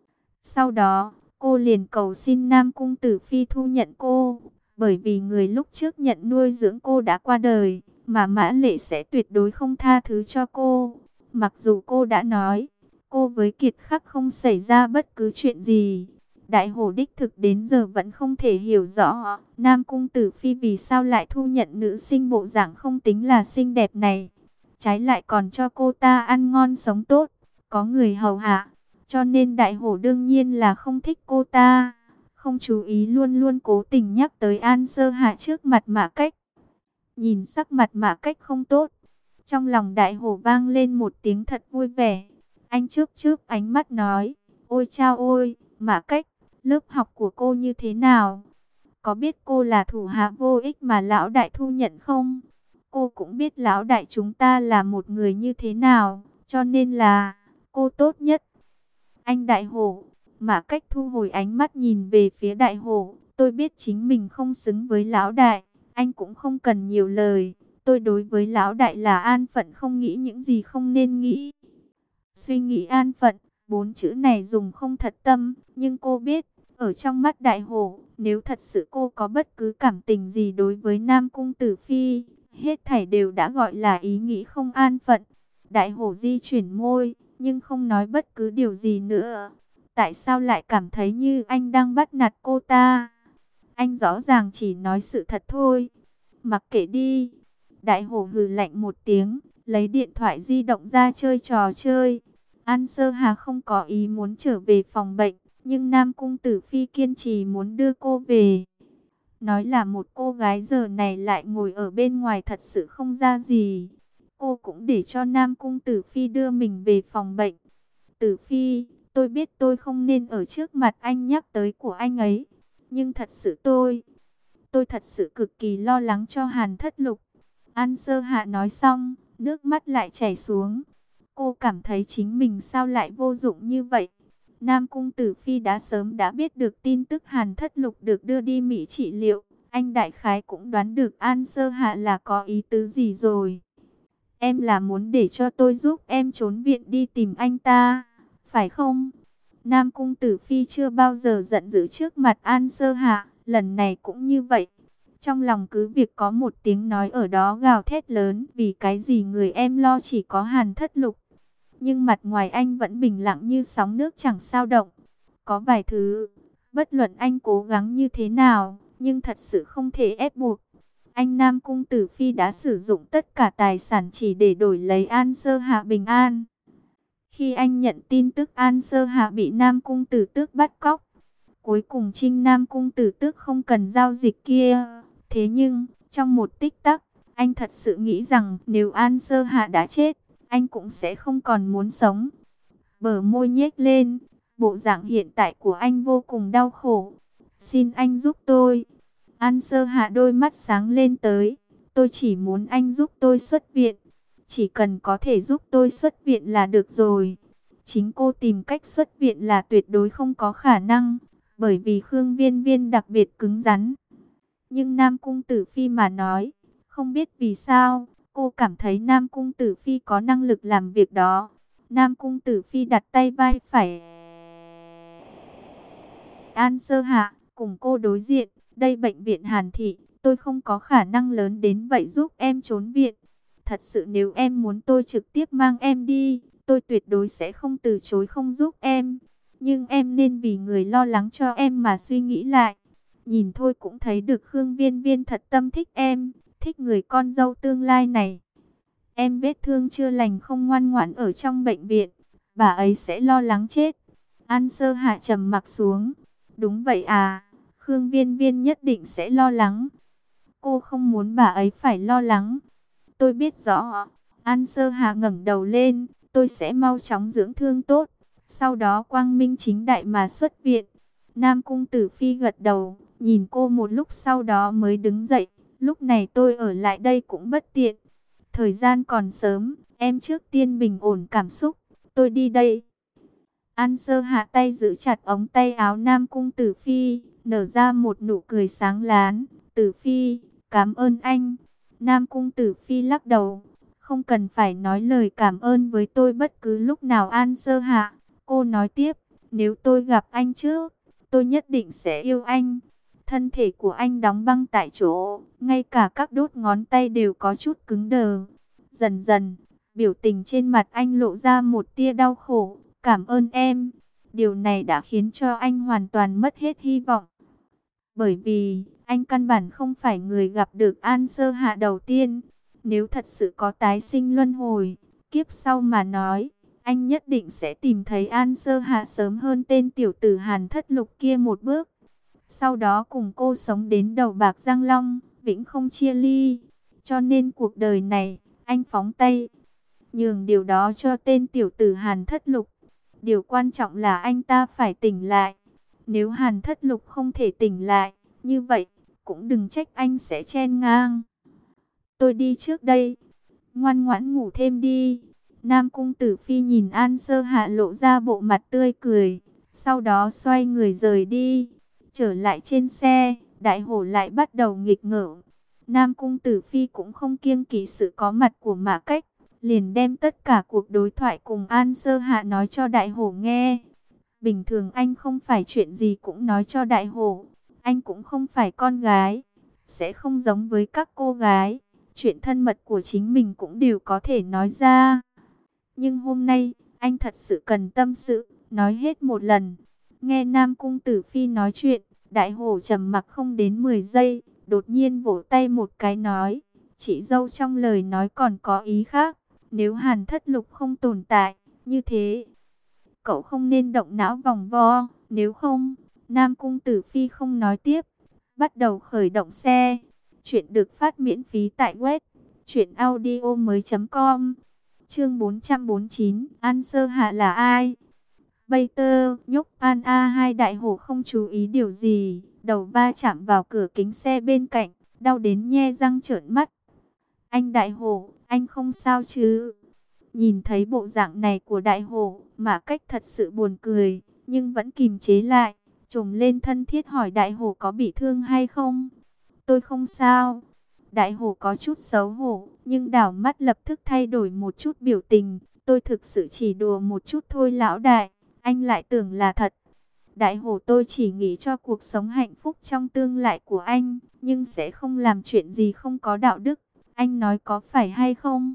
Sau đó, cô liền cầu xin Nam Cung Tử Phi thu nhận cô, bởi vì người lúc trước nhận nuôi dưỡng cô đã qua đời, mà Mã Lệ sẽ tuyệt đối không tha thứ cho cô. Mặc dù cô đã nói, cô với Kiệt Khắc không xảy ra bất cứ chuyện gì. Đại Hổ đích thực đến giờ vẫn không thể hiểu rõ Nam Cung Tử Phi vì sao lại thu nhận nữ sinh bộ dạng không tính là xinh đẹp này. Trái lại còn cho cô ta ăn ngon sống tốt, có người hầu hạ. Cho nên Đại Hổ đương nhiên là không thích cô ta. Không chú ý luôn luôn cố tình nhắc tới An Sơ Hạ trước mặt Mã Cách. Nhìn sắc mặt Mã Cách không tốt, trong lòng Đại Hổ vang lên một tiếng thật vui vẻ. Anh chớp chớp ánh mắt nói, ôi chao ôi, Mã Cách, lớp học của cô như thế nào? Có biết cô là thủ hạ vô ích mà lão đại thu nhận không? Cô cũng biết lão đại chúng ta là một người như thế nào, cho nên là cô tốt nhất. Anh Đại Hổ, Mã Cách thu hồi ánh mắt nhìn về phía Đại Hổ, tôi biết chính mình không xứng với lão đại, anh cũng không cần nhiều lời. Tôi đối với lão đại là an phận, không nghĩ những gì không nên nghĩ. Suy nghĩ an phận, bốn chữ này dùng không thật tâm, nhưng cô biết, ở trong mắt Đại Hổ, nếu thật sự cô có bất cứ cảm tình gì đối với Nam Cung Tử Phi, hết thảy đều đã gọi là ý nghĩ không an phận. Đại Hổ di chuyển môi, nhưng không nói bất cứ điều gì nữa. Tại sao lại cảm thấy như anh đang bắt nạt cô ta? Anh rõ ràng chỉ nói sự thật thôi. Mặc kệ đi. Đại Hổ hừ lạnh một tiếng, lấy điện thoại di động ra chơi trò chơi. An Sơ Hà không có ý muốn trở về phòng bệnh, nhưng Nam Cung Tử Phi kiên trì muốn đưa cô về. Nói là một cô gái giờ này lại ngồi ở bên ngoài thật sự không ra gì. Cô cũng để cho Nam Cung Tử Phi đưa mình về phòng bệnh. Tử Phi, tôi biết tôi không nên ở trước mặt anh nhắc tới của anh ấy. Nhưng thật sự tôi thật sự cực kỳ lo lắng cho Hàn Thất Lục. An Sơ Hạ nói xong, nước mắt lại chảy xuống. Cô cảm thấy chính mình sao lại vô dụng như vậy. Nam Cung Tử Phi đã sớm đã biết được tin tức Hàn Thất Lục được đưa đi Mỹ trị liệu. Anh đại khái cũng đoán được An Sơ Hạ là có ý tứ gì rồi. Em là muốn để cho tôi giúp em trốn viện đi tìm anh ta, phải không? Nam Cung Tử Phi chưa bao giờ giận dữ trước mặt An Sơ Hạ, lần này cũng như vậy. Trong lòng cứ việc có một tiếng nói ở đó gào thét lớn, vì cái gì người em lo chỉ có Hàn Thất Lục. Nhưng mặt ngoài anh vẫn bình lặng như sóng nước chẳng sao động. Có vài thứ, bất luận anh cố gắng như thế nào, nhưng thật sự không thể ép buộc. Anh Nam Cung Tử Phi đã sử dụng tất cả tài sản chỉ để đổi lấy An Sơ Hạ bình an. Khi anh nhận tin tức An Sơ Hạ bị Nam Cung Tử Tước bắt cóc, cuối cùng Trinh Nam Cung Tử Tước không cần giao dịch kia. Thế nhưng, trong một tích tắc, anh thật sự nghĩ rằng nếu An Sơ Hạ đã chết, anh cũng sẽ không còn muốn sống. Bờ môi nhếch lên, bộ dạng hiện tại của anh vô cùng đau khổ. Xin anh giúp tôi. An Sơ Hạ đôi mắt sáng lên tới. Tôi chỉ muốn anh giúp tôi xuất viện. Chỉ cần có thể giúp tôi xuất viện là được rồi. Chính cô tìm cách xuất viện là tuyệt đối không có khả năng. Bởi vì Khương Viên Viên đặc biệt cứng rắn. Nhưng Nam Cung Tử Phi mà nói, không biết vì sao, cô cảm thấy Nam Cung Tử Phi có năng lực làm việc đó. Nam Cung Tử Phi đặt tay vai phải An Sơ Hạ, cùng cô đối diện. Đây bệnh viện Hàn Thị, tôi không có khả năng lớn đến vậy giúp em trốn viện. Thật sự nếu em muốn tôi trực tiếp mang em đi, tôi tuyệt đối sẽ không từ chối không giúp em. Nhưng em nên vì người lo lắng cho em mà suy nghĩ lại. Nhìn thôi cũng thấy được Khương Viên Viên thật tâm thích em, thích người con dâu tương lai này. Em vết thương chưa lành không ngoan ngoãn ở trong bệnh viện, bà ấy sẽ lo lắng chết. An Sơ Hạ trầm mặc xuống. Đúng vậy à, Khương Viên Viên nhất định sẽ lo lắng. Cô không muốn bà ấy phải lo lắng. Tôi biết rõ. An Sơ Hạ ngẩng đầu lên, tôi sẽ mau chóng dưỡng thương tốt, sau đó quang minh chính đại mà xuất viện. Nam Cung Tử Phi gật đầu, nhìn cô một lúc sau đó mới đứng dậy. Lúc này tôi ở lại đây cũng bất tiện. Thời gian còn sớm, em trước tiên bình ổn cảm xúc, tôi đi đây. An Sơ Hạ tay giữ chặt ống tay áo Nam Cung Tử Phi, nở ra một nụ cười sáng láng. Tử Phi, cảm ơn anh. Nam Cung Tử Phi lắc đầu, không cần phải nói lời cảm ơn với tôi bất cứ lúc nào. An Sơ Hạ, cô nói tiếp, nếu tôi gặp anh trước, tôi nhất định sẽ yêu anh. Thân thể của anh đóng băng tại chỗ, ngay cả các đốt ngón tay đều có chút cứng đờ. Dần dần, biểu tình trên mặt anh lộ ra một tia đau khổ. Cảm ơn em. Điều này đã khiến cho anh hoàn toàn mất hết hy vọng. Bởi vì, anh căn bản không phải người gặp được An Sơ Hạ đầu tiên. Nếu thật sự có tái sinh luân hồi, kiếp sau mà nói, anh nhất định sẽ tìm thấy An Sơ Hạ sớm hơn tên tiểu tử Hàn Thất Lục kia một bước. Sau đó cùng cô sống đến đầu bạc răng long, vĩnh không chia ly. Cho nên cuộc đời này, anh phóng tay, nhường điều đó cho tên tiểu tử Hàn Thất Lục. Điều quan trọng là anh ta phải tỉnh lại. Nếu Hàn Thất Lục không thể tỉnh lại, như vậy, cũng đừng trách anh sẽ chen ngang. Tôi đi trước đây. Ngoan ngoãn ngủ thêm đi. Nam Cung Tử Phi nhìn An Sơ Hạ lộ ra bộ mặt tươi cười. Sau đó xoay người rời đi. Trở lại trên xe, Đại Hổ lại bắt đầu nghịch ngợm. Nam Cung Tử Phi cũng không kiêng kỵ sự có mặt của Mã Cách, liền đem tất cả cuộc đối thoại cùng An Sơ Hạ nói cho Đại Hổ nghe. Bình thường anh không phải chuyện gì cũng nói cho Đại Hổ. Anh cũng không phải con gái, sẽ không giống với các cô gái. Chuyện thân mật của chính mình cũng đều có thể nói ra. Nhưng hôm nay, anh thật sự cần tâm sự, nói hết một lần. Nghe Nam Cung Tử Phi nói chuyện, Đại Hổ trầm mặc không đến 10 giây, đột nhiên vỗ tay một cái nói. Chị dâu trong lời nói còn có ý khác. Nếu Hàn Thất Lục không tồn tại, như thế, cậu không nên động não vòng vo. Nếu không, Nam Cung Tử Phi không nói tiếp, bắt đầu khởi động xe. Chuyện được phát miễn phí tại web truyệnaudiomoi.com. Chương 449, An Sơ Hạ là ai? Bây tơ, nhúc An A2 Đại Hổ không chú ý điều gì, đầu va chạm vào cửa kính xe bên cạnh, đau đến nhe răng trợn mắt. Anh Đại Hổ, anh không sao chứ? Nhìn thấy bộ dạng này của đại hổ, Mã Cách thật sự buồn cười, nhưng vẫn kìm chế lại, trồm lên thân thiết hỏi đại hổ có bị thương hay không. Tôi không sao. Đại hổ có chút xấu hổ, nhưng đảo mắt lập tức thay đổi một chút biểu tình. Tôi thực sự chỉ đùa một chút thôi lão đại, anh lại tưởng là thật. Đại hổ, tôi chỉ nghĩ cho cuộc sống hạnh phúc trong tương lai của anh, nhưng sẽ không làm chuyện gì không có đạo đức. Anh nói có phải hay không?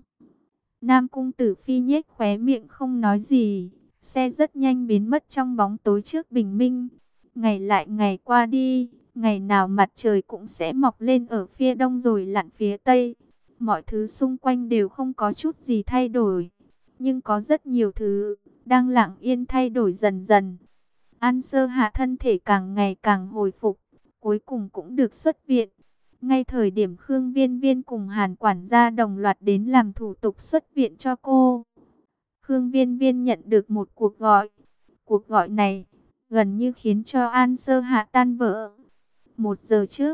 Nam Cung Tử Phi nhếch khóe miệng không nói gì. Xe rất nhanh biến mất trong bóng tối trước bình minh. Ngày lại ngày qua đi, ngày nào mặt trời cũng sẽ mọc lên ở phía đông rồi lặn phía tây. Mọi thứ xung quanh đều không có chút gì thay đổi, nhưng có rất nhiều thứ đang lặng yên thay đổi dần dần. An Sơ Hạ thân thể càng ngày càng hồi phục, cuối cùng cũng được xuất viện. Ngay thời điểm Khương Viên Viên cùng Hàn quản gia đồng loạt đến làm thủ tục xuất viện cho cô, Khương Viên Viên nhận được một cuộc gọi. Cuộc gọi này gần như khiến cho An Sơ Hạ tan vỡ. 1 giờ trước,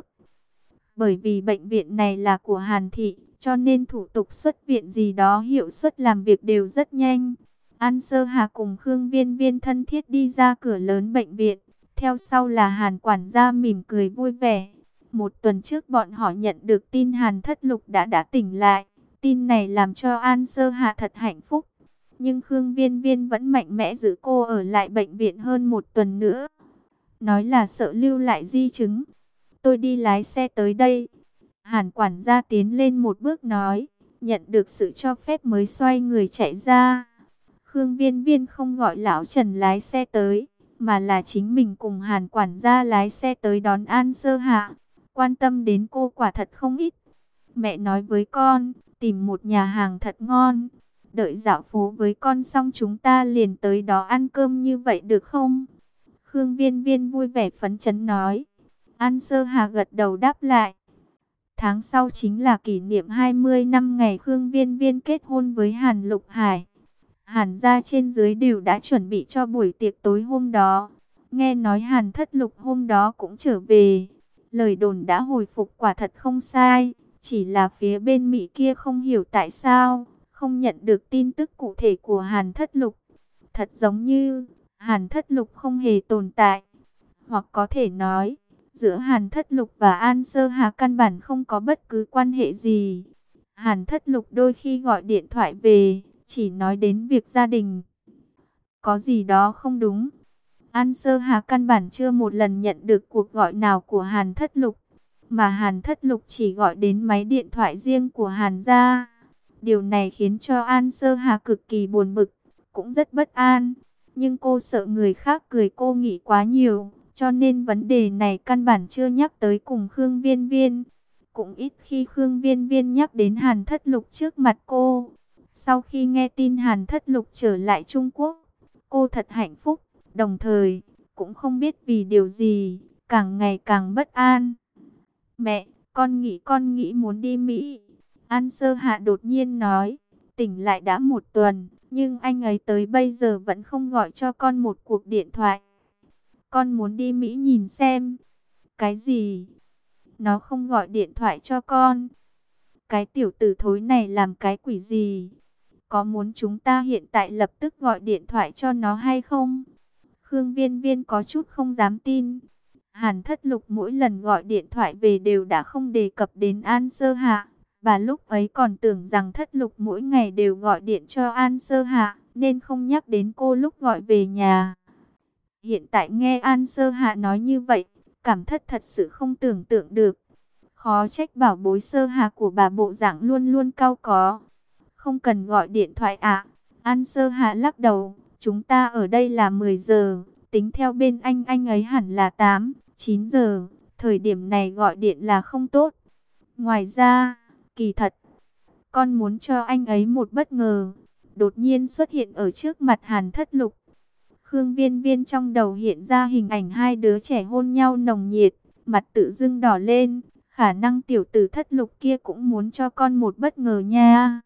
bởi vì bệnh viện này là của Hàn Thị, cho nên thủ tục xuất viện gì đó hiệu suất làm việc đều rất nhanh. An Sơ Hà cùng Khương Viên Viên thân thiết đi ra cửa lớn bệnh viện. Theo sau là Hàn quản gia mỉm cười vui vẻ. 1 tuần trước bọn họ nhận được tin Hàn Thất Lục đã tỉnh lại. Tin này làm cho An Sơ Hà thật hạnh phúc. Nhưng Khương Viên Viên vẫn mạnh mẽ giữ cô ở lại bệnh viện hơn 1 tuần nữa. Nói là sợ lưu lại di chứng. Tôi đi lái xe tới đây. Hàn quản gia tiến lên một bước nói. Nhận được sự cho phép mới xoay người chạy ra. Khương Viên Viên không gọi lão Trần lái xe tới, mà là chính mình cùng Hàn quản gia lái xe tới đón An Sơ Hạ. Quan tâm đến cô quả thật không ít. Mẹ nói với con, tìm một nhà hàng thật ngon. Đợi dạo phố với con xong chúng ta liền tới đó ăn cơm như vậy được không? Khương Viên Viên vui vẻ phấn chấn nói. An Sơ Hà gật đầu đáp lại. Tháng sau chính là kỷ niệm 20 năm ngày Khương Viên Viên kết hôn với Hàn Lục Hải. Hàn gia trên dưới đều đã chuẩn bị cho buổi tiệc tối hôm đó. Nghe nói Hàn Thất Lục hôm đó cũng trở về. Lời đồn đã hồi phục quả thật không sai. Chỉ là phía bên Mỹ kia không hiểu tại sao không nhận được tin tức cụ thể của Hàn Thất Lục. Thật giống như Hàn Thất Lục không hề tồn tại. Hoặc có thể nói, giữa Hàn Thất Lục và An Sơ Hà căn bản không có bất cứ quan hệ gì. Hàn Thất Lục đôi khi gọi điện thoại về, chỉ nói đến việc gia đình. Có gì đó không đúng. An Sơ Hà căn bản chưa một lần nhận được cuộc gọi nào của Hàn Thất Lục, mà Hàn Thất Lục chỉ gọi đến máy điện thoại riêng của Hàn gia. Điều này khiến cho An Sơ Hà cực kỳ buồn bực, cũng rất bất an. Nhưng cô sợ người khác cười cô nghĩ quá nhiều, cho nên vấn đề này căn bản chưa nhắc tới cùng Khương Viên Viên. Cũng ít khi Khương Viên Viên nhắc đến Hàn Thất Lục trước mặt cô. Sau khi nghe tin Hàn Thất Lục trở lại Trung Quốc, cô thật hạnh phúc, đồng thời cũng không biết vì điều gì, càng ngày càng bất an. Mẹ, con nghĩ muốn đi Mỹ. An Sơ Hạ đột nhiên nói, tỉnh lại đã 1 tuần, nhưng anh ấy tới bây giờ vẫn không gọi cho con một cuộc điện thoại. Con muốn đi Mỹ nhìn xem. Cái gì? Nó không gọi điện thoại cho con. Cái tiểu tử thối này làm cái quỷ gì? Có muốn chúng ta hiện tại lập tức gọi điện thoại cho nó hay không? Khương Viên Viên có chút không dám tin. Hàn Thất Lục mỗi lần gọi điện thoại về đều đã không đề cập đến An Sơ Hạ. Bà lúc ấy còn tưởng rằng Thất Lục mỗi ngày đều gọi điện cho An Sơ Hạ, nên không nhắc đến cô lúc gọi về nhà. Hiện tại nghe An Sơ Hạ nói như vậy, cảm thất thật sự không tưởng tượng được. Khó trách bảo bối Sơ Hạ của bà bộ dạng luôn luôn cau có. Không cần gọi điện thoại ạ. An Sơ Hạ lắc đầu, chúng ta ở đây là 10 giờ, tính theo bên anh ấy hẳn là 8, 9 giờ, thời điểm này gọi điện là không tốt. Ngoài ra, kỳ thật, con muốn cho anh ấy một bất ngờ, đột nhiên xuất hiện ở trước mặt Hàn Thất Lục. Khương Viên Viên trong đầu hiện ra hình ảnh hai đứa trẻ hôn nhau nồng nhiệt, mặt tự dưng đỏ lên, khả năng tiểu tử Thất Lục kia cũng muốn cho con một bất ngờ nha.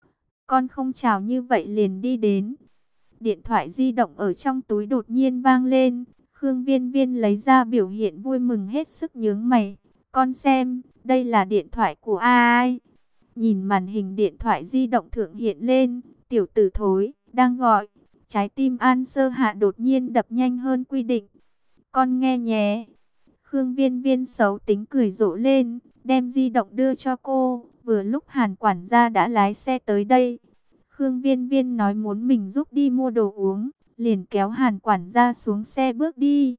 Con không chào như vậy liền đi đến. Điện thoại di động ở trong túi đột nhiên vang lên. Khương Viên Viên lấy ra biểu hiện vui mừng hết sức nhướng mày. Con xem, đây là điện thoại của ai? Nhìn màn hình điện thoại di động thượng hiện lên, Tiểu tử thối, đang gọi. Trái tim An Sơ Hạ đột nhiên đập nhanh hơn quy định. Con nghe nhé. Khương Viên Viên xấu tính cười rộ lên, đem di động đưa cho cô. Vừa lúc Hàn quản gia đã lái xe tới đây. Khương Viên Viên nói muốn mình giúp đi mua đồ uống, liền kéo Hàn quản gia xuống xe bước đi.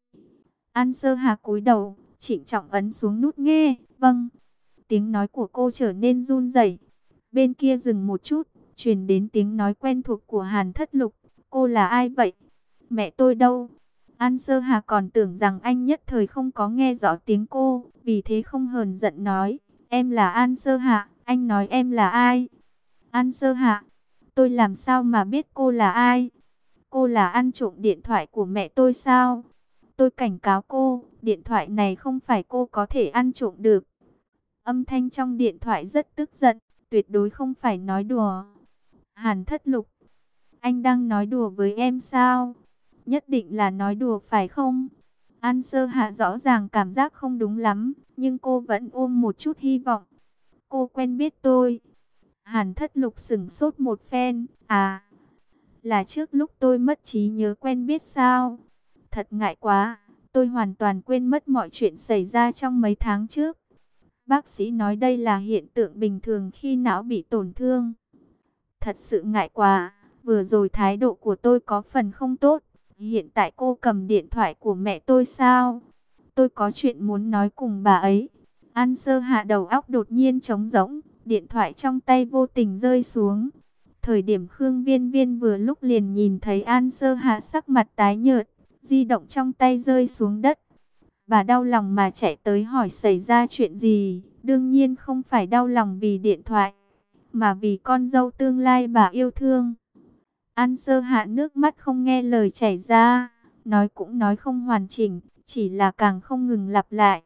An Sơ Hà cúi đầu, trịnh trọng ấn xuống nút nghe. Vâng. Tiếng nói của cô trở nên run rẩy. Bên kia dừng một chút, truyền đến tiếng nói quen thuộc của Hàn Thất Lục. Cô là ai vậy? Mẹ tôi đâu? An Sơ Hà còn tưởng rằng anh nhất thời không có nghe rõ tiếng cô, vì thế không hờn giận nói. Em là An Sơ Hà, anh nói em là ai? An Sơ Hà, tôi làm sao mà biết cô là ai? Cô là ăn trộm điện thoại của mẹ tôi sao? Tôi cảnh cáo cô, điện thoại này không phải cô có thể ăn trộm được. Âm thanh trong điện thoại rất tức giận, tuyệt đối không phải nói đùa. Hàn Thất Lục, anh đang nói đùa với em sao? Nhất định là nói đùa phải không? An Sơ Hạ rõ ràng cảm giác không đúng lắm, nhưng cô vẫn ôm một chút hy vọng. Cô quen biết tôi. Hàn Thất Lục sững sốt một phen. À, là trước lúc tôi mất trí nhớ quen biết sao? Thật ngại quá, tôi hoàn toàn quên mất mọi chuyện xảy ra trong mấy tháng trước. Bác sĩ nói đây là hiện tượng bình thường khi não bị tổn thương. Thật sự ngại quá, vừa rồi thái độ của tôi có phần không tốt. Hiện tại cô cầm điện thoại của mẹ tôi sao? Tôi có chuyện muốn nói cùng bà ấy. An Sơ Hạ đầu óc đột nhiên trống rỗng, điện thoại trong tay vô tình rơi xuống. Thời điểm Khương Viên Viên vừa lúc liền nhìn thấy An Sơ Hạ sắc mặt tái nhợt, di động trong tay rơi xuống đất. Bà đau lòng mà chạy tới hỏi xảy ra chuyện gì. Đương nhiên không phải đau lòng vì điện thoại, mà vì con dâu tương lai bà yêu thương. An Sơ Hạ nước mắt không nghe lời chảy ra, nói cũng nói không hoàn chỉnh, chỉ là càng không ngừng lặp lại.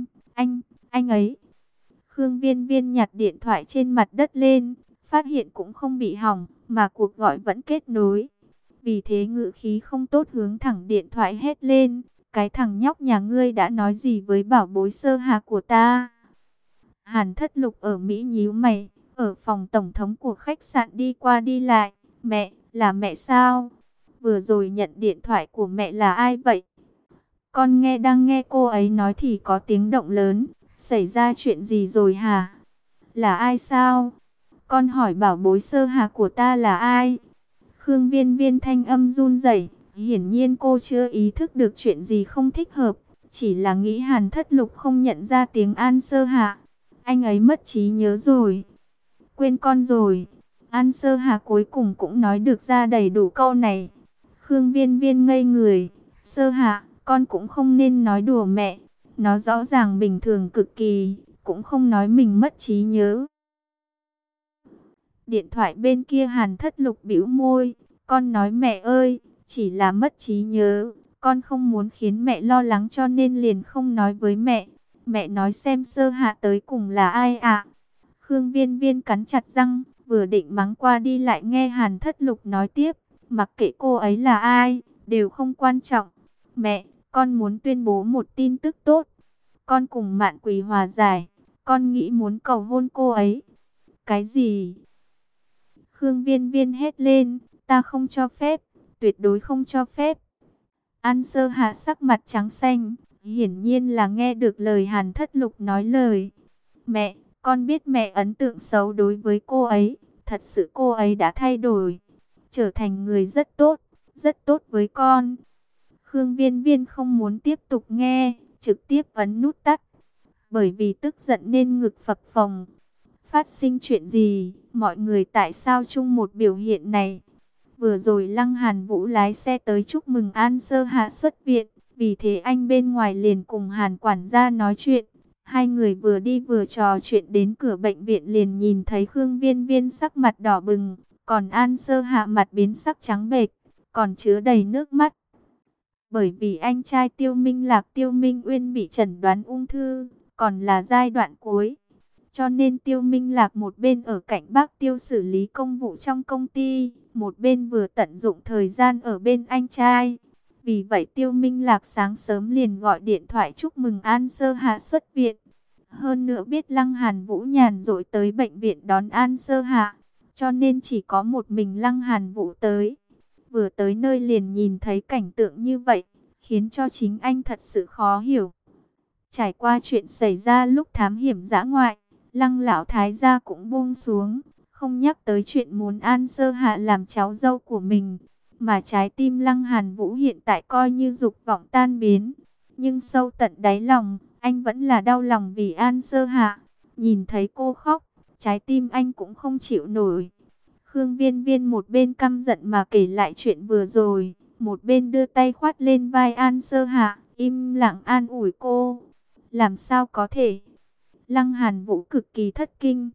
Anh ấy. Khương Viên Viên nhặt điện thoại trên mặt đất lên, phát hiện cũng không bị hỏng, mà cuộc gọi vẫn kết nối. Vì thế ngữ khí không tốt hướng thẳng điện thoại hét lên. Cái thằng nhóc nhà ngươi đã nói gì với bảo bối Sơ Hà của ta? Hàn Thất Lục ở Mỹ nhíu mày, ở phòng tổng thống của khách sạn đi qua đi lại. Mẹ, là mẹ sao? Vừa rồi nhận điện thoại của mẹ là ai vậy? Con đang nghe cô ấy nói thì có tiếng động lớn. Xảy ra chuyện gì rồi hả? Là ai sao? Con hỏi bảo bối Sơ Hà của ta là ai? Khương Viên Viên thanh âm run rẩy. Hiển nhiên cô chưa ý thức được chuyện gì không thích hợp, chỉ là nghĩ Hàn Thất Lục không nhận ra tiếng An Sơ Hạ. Anh ấy mất trí nhớ rồi. Quên con rồi. An Sơ Hạ cuối cùng cũng nói được ra đầy đủ câu này. Khương Viên Viên ngây người. Sơ Hạ, con cũng không nên nói đùa mẹ. Nó rõ ràng bình thường cực kỳ, cũng không nói mình mất trí nhớ. Điện thoại bên kia Hàn Thất Lục bĩu môi. Con nói mẹ ơi, chỉ là mất trí nhớ, con không muốn khiến mẹ lo lắng cho nên liền không nói với mẹ. Mẹ nói xem Sơ Hạ tới cùng là ai ạ? Khương Viên Viên cắn chặt răng, vừa định mắng qua đi lại nghe Hàn Thất Lục nói tiếp. Mặc kệ cô ấy là ai, đều không quan trọng. Mẹ, con muốn tuyên bố một tin tức tốt. Con cùng Mạn Quỳ hòa giải, con nghĩ muốn cầu hôn cô ấy. Cái gì? Khương Viên Viên hét lên, ta không cho phép. Tuyệt đối không cho phép. An Sơ Hạ sắc mặt trắng xanh, hiển nhiên là nghe được lời Hàn Thất Lục nói lời. Mẹ, con biết mẹ ấn tượng xấu đối với cô ấy, thật sự cô ấy đã thay đổi, trở thành người rất tốt với con. Khương Viên Viên không muốn tiếp tục nghe, trực tiếp ấn nút tắt, bởi vì tức giận nên ngực phập phồng. Phát sinh chuyện gì, mọi người tại sao chung một biểu hiện này? Vừa rồi Lăng Hàn Vũ lái xe tới chúc mừng An Sơ Hạ xuất viện, vì thế anh bên ngoài liền cùng Hàn quản gia nói chuyện. Hai người vừa đi vừa trò chuyện đến cửa bệnh viện liền nhìn thấy Khương Viên Viên sắc mặt đỏ bừng, còn An Sơ Hạ mặt biến sắc trắng bệch, còn chứa đầy nước mắt. Bởi vì anh trai Tiêu Minh Lạc Tiêu Minh Uyên bị chẩn đoán ung thư, còn là giai đoạn cuối. Cho nên Tiêu Minh Lạc một bên ở cạnh bác Tiêu xử lý công vụ trong công ty, một bên vừa tận dụng thời gian ở bên anh trai. Vì vậy Tiêu Minh Lạc sáng sớm liền gọi điện thoại chúc mừng An Sơ Hạ xuất viện. Hơn nữa biết Lăng Hàn Vũ nhàn rỗi tới bệnh viện đón An Sơ Hạ, cho nên chỉ có một mình Lăng Hàn Vũ tới. Vừa tới nơi liền nhìn thấy cảnh tượng như vậy, khiến cho chính anh thật sự khó hiểu. Trải qua chuyện xảy ra lúc thám hiểm dã ngoại, Lăng lão thái gia cũng buông xuống, không nhắc tới chuyện muốn An Sơ Hạ làm cháu dâu của mình, mà trái tim Lăng Hàn Vũ hiện tại coi như dục vọng tan biến. Nhưng sâu tận đáy lòng, anh vẫn là đau lòng vì An Sơ Hạ. Nhìn thấy cô khóc, trái tim anh cũng không chịu nổi. Khương Viên Viên một bên căm giận mà kể lại chuyện vừa rồi, một bên đưa tay khoát lên vai An Sơ Hạ, im lặng an ủi cô. Làm sao có thể? Lăng Hàn Vũ cực kỳ thất kinh.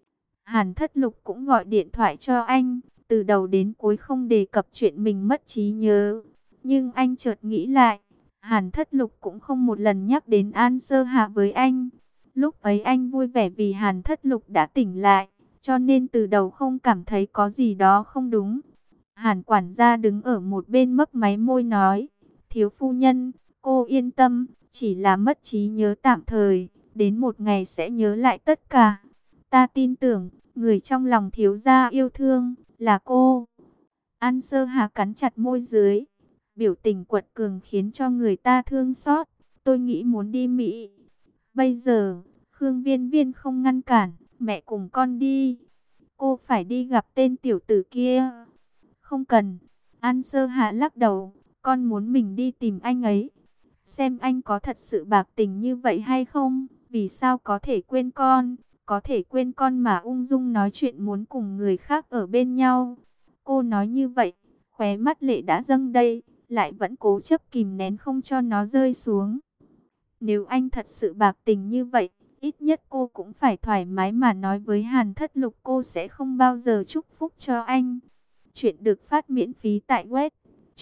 Hàn Thất Lục cũng gọi điện thoại cho anh, từ đầu đến cuối không đề cập chuyện mình mất trí nhớ. Nhưng anh chợt nghĩ lại, Hàn Thất Lục cũng không một lần nhắc đến An Sơ Hạ với anh. Lúc ấy anh vui vẻ vì Hàn Thất Lục đã tỉnh lại, cho nên từ đầu không cảm thấy có gì đó không đúng. Hàn quản gia đứng ở một bên mấp máy môi nói, thiếu phu nhân, cô yên tâm, chỉ là mất trí nhớ tạm thời, đến một ngày sẽ nhớ lại tất cả. Ta tin tưởng, người trong lòng thiếu gia yêu thương, là cô. An Sơ Hà cắn chặt môi dưới, biểu tình quật cường khiến cho người ta thương xót. Tôi nghĩ muốn đi Mỹ. Bây giờ, Khương Viên Viên không ngăn cản, mẹ cùng con đi. Cô phải đi gặp tên tiểu tử kia. Không cần. An Sơ Hạ lắc đầu, con muốn mình đi tìm anh ấy. Xem anh có thật sự bạc tình như vậy hay không? Vì sao có thể quên con? Có thể quên con mà ung dung nói chuyện muốn cùng người khác ở bên nhau. Cô nói như vậy, khóe mắt lệ đã dâng đây, lại vẫn cố chấp kìm nén không cho nó rơi xuống. Nếu anh thật sự bạc tình như vậy, ít nhất cô cũng phải thoải mái mà nói với Hàn Thất Lục cô sẽ không bao giờ chúc phúc cho anh. Chuyện được phát miễn phí tại web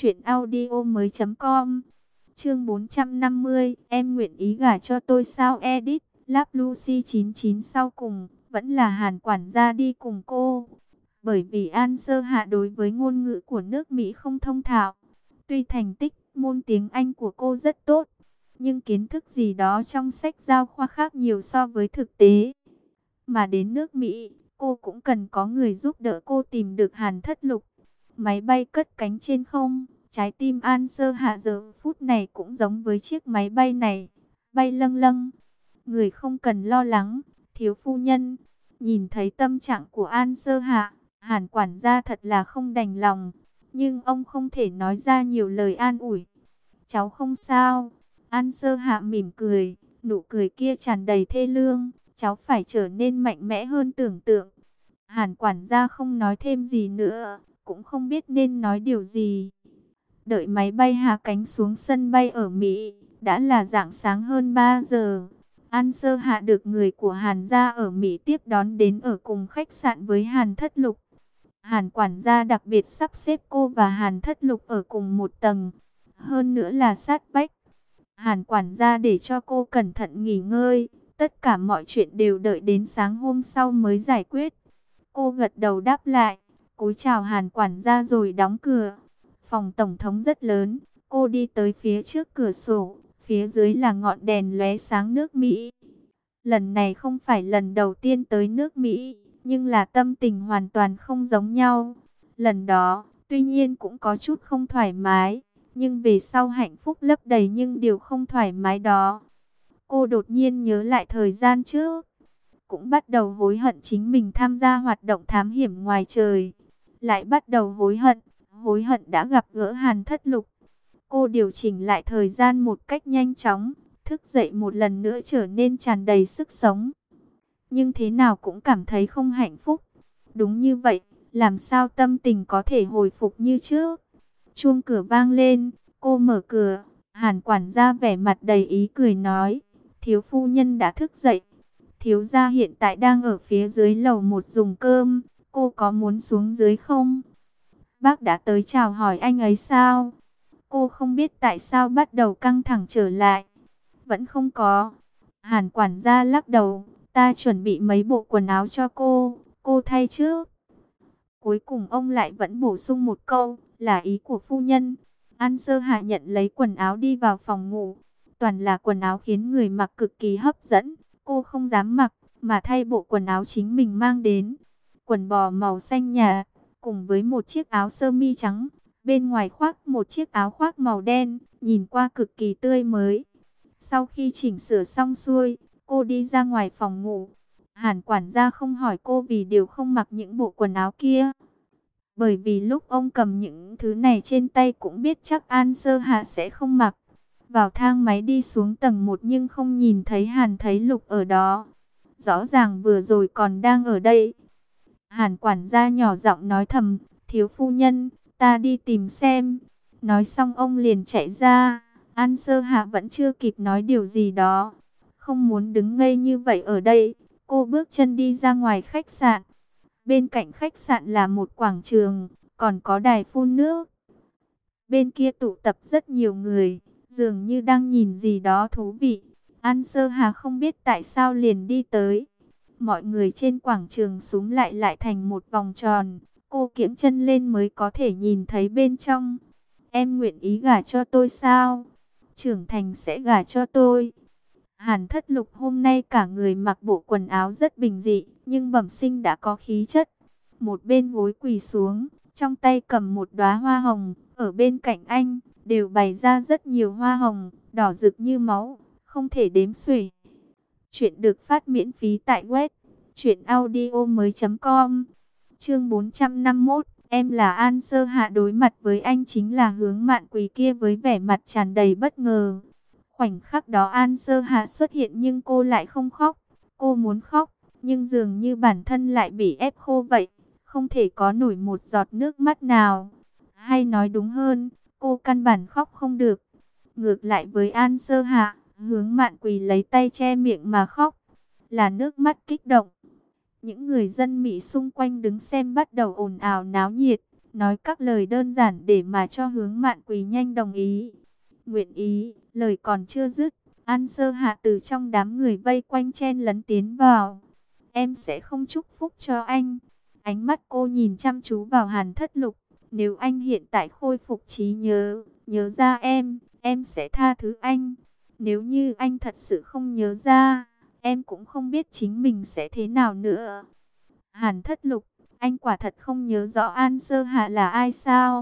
truyệnaudiomoi.com. Chương 450, em nguyện ý gả cho tôi sao? Edit, Lap Lucy 99 sau cùng, vẫn là Hàn quản gia đi cùng cô. Bởi vì An Sơ Hạ đối với ngôn ngữ của nước Mỹ không thông thạo. Tuy thành tích môn tiếng Anh của cô rất tốt, nhưng kiến thức gì đó trong sách giáo khoa khác nhiều so với thực tế. Mà đến nước Mỹ, cô cũng cần có người giúp đỡ cô tìm được Hàn Thất Lục. Máy bay cất cánh trên không, trái tim An Sơ Hạ giờ phút này cũng giống với chiếc máy bay này, bay lâng lâng. Người không cần lo lắng, thiếu phu nhân. Nhìn thấy tâm trạng của An Sơ Hạ, Hàn quản gia thật là không đành lòng, nhưng ông không thể nói ra nhiều lời an ủi. Cháu không sao. An Sơ Hạ mỉm cười, nụ cười kia tràn đầy thê lương. Cháu phải trở nên mạnh mẽ hơn tưởng tượng. Hàn quản gia không nói thêm gì nữa, cũng không biết nên nói điều gì. Đợi máy bay hạ cánh xuống sân bay ở Mỹ, đã là rạng sáng hơn 3 giờ. An Sơ Hạ được người của Hàn gia ở Mỹ tiếp đón đến ở cùng khách sạn với Hàn Thất Lục. Hàn quản gia đặc biệt sắp xếp cô và Hàn Thất Lục ở cùng một tầng, hơn nữa là sát vách. Hàn quản gia để cho cô cẩn thận nghỉ ngơi, tất cả mọi chuyện đều đợi đến sáng hôm sau mới giải quyết. Cô gật đầu đáp lại, cúi chào Hàn quản gia rồi đóng cửa. Phòng tổng thống rất lớn, cô đi tới phía trước cửa sổ, phía dưới là ngọn đèn lóe sáng nước Mỹ. Lần này không phải lần đầu tiên tới nước Mỹ, nhưng là tâm tình hoàn toàn không giống nhau. Lần đó, tuy nhiên cũng có chút không thoải mái, nhưng về sau hạnh phúc lấp đầy nhưng điều không thoải mái đó. Cô đột nhiên nhớ lại thời gian trước, cũng bắt đầu hối hận chính mình tham gia hoạt động thám hiểm ngoài trời. Lại bắt đầu hối hận đã gặp gỡ Hàn Thất Lục. Cô điều chỉnh lại thời gian một cách nhanh chóng, thức dậy một lần nữa trở nên tràn đầy sức sống. Nhưng thế nào cũng cảm thấy không hạnh phúc. Đúng như vậy, làm sao tâm tình có thể hồi phục như trước? Chuông cửa vang lên, cô mở cửa. Hàn quản gia vẻ mặt đầy ý cười nói, thiếu phu nhân đã thức dậy. Thiếu gia hiện tại đang ở phía dưới lầu một dùng cơm, cô có muốn xuống dưới không? Bác đã tới chào hỏi anh ấy sao? Cô không biết tại sao bắt đầu căng thẳng trở lại. Vẫn không có. Hàn quản gia lắc đầu, ta chuẩn bị mấy bộ quần áo cho cô thay trước. Cuối cùng ông lại vẫn bổ sung một câu, là ý của phu nhân. An Sơ Hạ nhận lấy quần áo đi vào phòng ngủ. Toàn là quần áo khiến người mặc cực kỳ hấp dẫn. Cô không dám mặc, mà thay bộ quần áo chính mình mang đến. quần bò màu xanh nhạt, cùng với một chiếc áo sơ mi trắng, bên ngoài khoác một chiếc áo khoác màu đen, nhìn qua cực kỳ tươi mới. Sau khi chỉnh sửa xong xuôi, cô đi ra ngoài phòng ngủ. Hàn quản gia không hỏi cô vì điều không mặc những bộ quần áo kia. Bởi vì lúc ông cầm những thứ này trên tay cũng biết chắc An Sơ Hạ sẽ không mặc. Vào thang máy đi xuống tầng 1 nhưng không nhìn thấy Hàn Thấy Lục ở đó. Rõ ràng vừa rồi còn đang ở đây. Hàn quản gia nhỏ giọng nói thầm, thiếu phu nhân, ta đi tìm xem. Nói xong ông liền chạy ra. An Sơ Hạ vẫn chưa kịp nói điều gì đó. Không muốn đứng ngây như vậy ở đây. Cô bước chân đi ra ngoài khách sạn. Bên cạnh khách sạn là một quảng trường, còn có đài phun nước. Bên kia tụ tập rất nhiều người, dường như đang nhìn gì đó thú vị. An Sơ Hà không biết tại sao liền đi tới. Mọi người trên quảng trường xúm lại thành một vòng tròn. Cô kiễng chân lên mới có thể nhìn thấy bên trong. Em nguyện ý gả cho tôi sao? Trưởng thành sẽ gả cho tôi. Hàn Thất Lục hôm nay cả người mặc bộ quần áo rất bình dị, nhưng bẩm sinh đã có khí chất. Một bên gối quỳ xuống, trong tay cầm một đóa hoa hồng, ở bên cạnh anh đều bày ra rất nhiều hoa hồng, đỏ rực như máu, không thể đếm xuể. Chuyện được phát miễn phí tại web truyệnaudiomoi.com. Chương 451, em là An Sơ Hạ đối mặt với anh chính là Hướng Mạn Quỳ kia với vẻ mặt tràn đầy bất ngờ. Khoảnh khắc đó An Sơ Hạ xuất hiện nhưng cô lại không khóc. Cô muốn khóc, nhưng dường như bản thân lại bị ép khô vậy. Không thể có nổi một giọt nước mắt nào. Hay nói đúng hơn, cô căn bản khóc không được. Ngược lại với An Sơ Hạ, Hướng Mạn Quỳ lấy tay che miệng mà khóc. Là nước mắt kích động. Những người dân Mỹ xung quanh đứng xem bắt đầu ồn ào náo nhiệt. Nói các lời đơn giản để mà cho Hướng Mạn Quỳ nhanh đồng ý. Nguyện ý, lời còn chưa dứt, An Sơ Hạ từ trong đám người vây quanh chen lấn tiến vào. Em sẽ không chúc phúc cho anh. Ánh mắt cô nhìn chăm chú vào Hàn Thất Lục. Nếu anh hiện tại khôi phục trí nhớ, nhớ ra em sẽ tha thứ anh. Nếu như anh thật sự không nhớ ra, em cũng không biết chính mình sẽ thế nào nữa. Hàn Thất Lục, anh quả thật không nhớ rõ An Sơ Hạ là ai sao?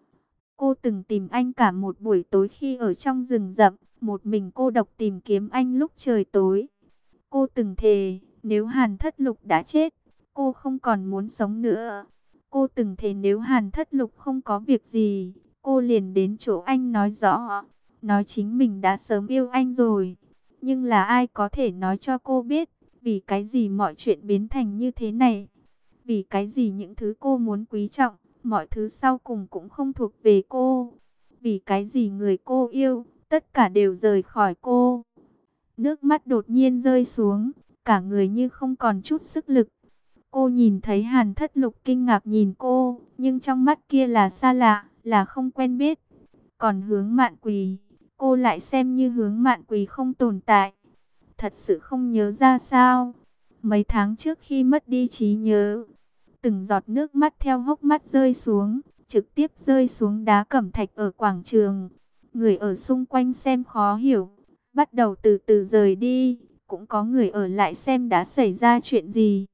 Cô từng tìm anh cả một buổi tối khi ở trong rừng rậm, một mình cô độc tìm kiếm anh lúc trời tối. Cô từng thề, nếu Hàn Thất Lục đã chết, cô không còn muốn sống nữa. Cô từng thề nếu Hàn Thất Lục không có việc gì, cô liền đến chỗ anh nói rõ, nói chính mình đã sớm yêu anh rồi. Nhưng là ai có thể nói cho cô biết, vì cái gì mọi chuyện biến thành như thế này? Vì cái gì những thứ cô muốn quý trọng, mọi thứ sau cùng cũng không thuộc về cô? Vì cái gì người cô yêu, tất cả đều rời khỏi cô? Nước mắt đột nhiên rơi xuống, cả người như không còn chút sức lực. Cô nhìn thấy Hàn Thất Lục kinh ngạc nhìn cô, nhưng trong mắt kia là xa lạ, là không quen biết. Còn Hướng Mạn Quỳ, cô lại xem như Hướng Mạn Quỳ không tồn tại. Thật sự không nhớ ra sao? Mấy tháng trước khi mất đi trí nhớ, từng giọt nước mắt theo hốc mắt rơi xuống, trực tiếp rơi xuống đá cẩm thạch ở quảng trường. Người ở xung quanh xem khó hiểu, bắt đầu từ từ rời đi, cũng có người ở lại xem đã xảy ra chuyện gì.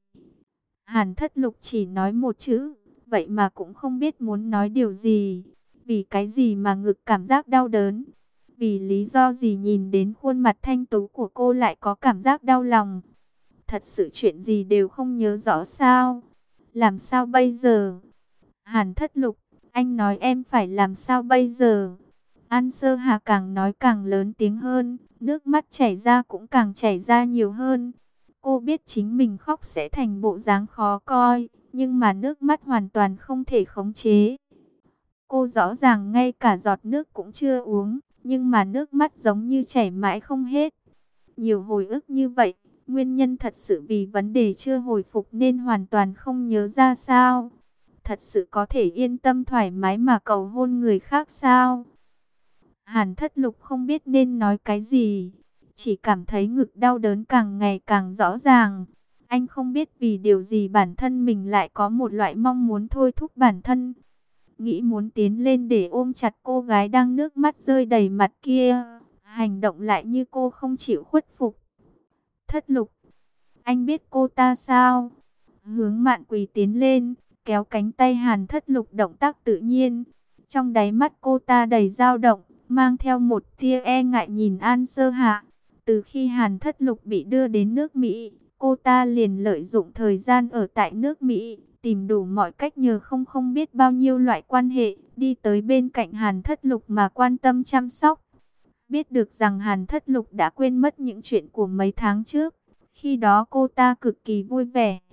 Hàn Thất Lục chỉ nói một chữ, vậy mà cũng không biết muốn nói điều gì. Vì cái gì mà ngực cảm giác đau đớn? Vì lý do gì nhìn đến khuôn mặt thanh tú của cô lại có cảm giác đau lòng? Thật sự chuyện gì đều không nhớ rõ sao? Làm sao bây giờ? Hàn Thất Lục, anh nói em phải làm sao bây giờ? An Sơ Hà càng nói càng lớn tiếng hơn, nước mắt chảy ra cũng càng chảy ra nhiều hơn. Cô biết chính mình khóc sẽ thành bộ dáng khó coi, nhưng mà nước mắt hoàn toàn không thể khống chế. Cô rõ ràng ngay cả giọt nước cũng chưa uống, nhưng mà nước mắt giống như chảy mãi không hết. Nhiều hồi ức như vậy, nguyên nhân thật sự vì vấn đề chưa hồi phục nên hoàn toàn không nhớ ra sao? Thật sự có thể yên tâm thoải mái mà cầu hôn người khác sao? Hàn Thất Lục không biết nên nói cái gì, chỉ cảm thấy ngực đau đớn càng ngày càng rõ ràng. Anh không biết vì điều gì bản thân mình lại có một loại mong muốn thôi thúc bản thân. Nghĩ muốn tiến lên để ôm chặt cô gái đang nước mắt rơi đầy mặt kia, hành động lại như cô không chịu khuất phục. Thất Lục, anh biết cô ta sao? hướng Mạn Quỳ tiến lên, kéo cánh tay Hàn Thất Lục, động tác tự nhiên. Trong đáy mắt cô ta đầy dao động, mang theo một tia e ngại nhìn An Sơ Hạ. Từ khi Hàn Thất Lục bị đưa đến nước Mỹ, cô ta liền lợi dụng thời gian ở tại nước Mỹ, tìm đủ mọi cách nhờ không biết bao nhiêu loại quan hệ, đi tới bên cạnh Hàn Thất Lục mà quan tâm chăm sóc. Biết được rằng Hàn Thất Lục đã quên mất những chuyện của mấy tháng trước, khi đó cô ta cực kỳ vui vẻ,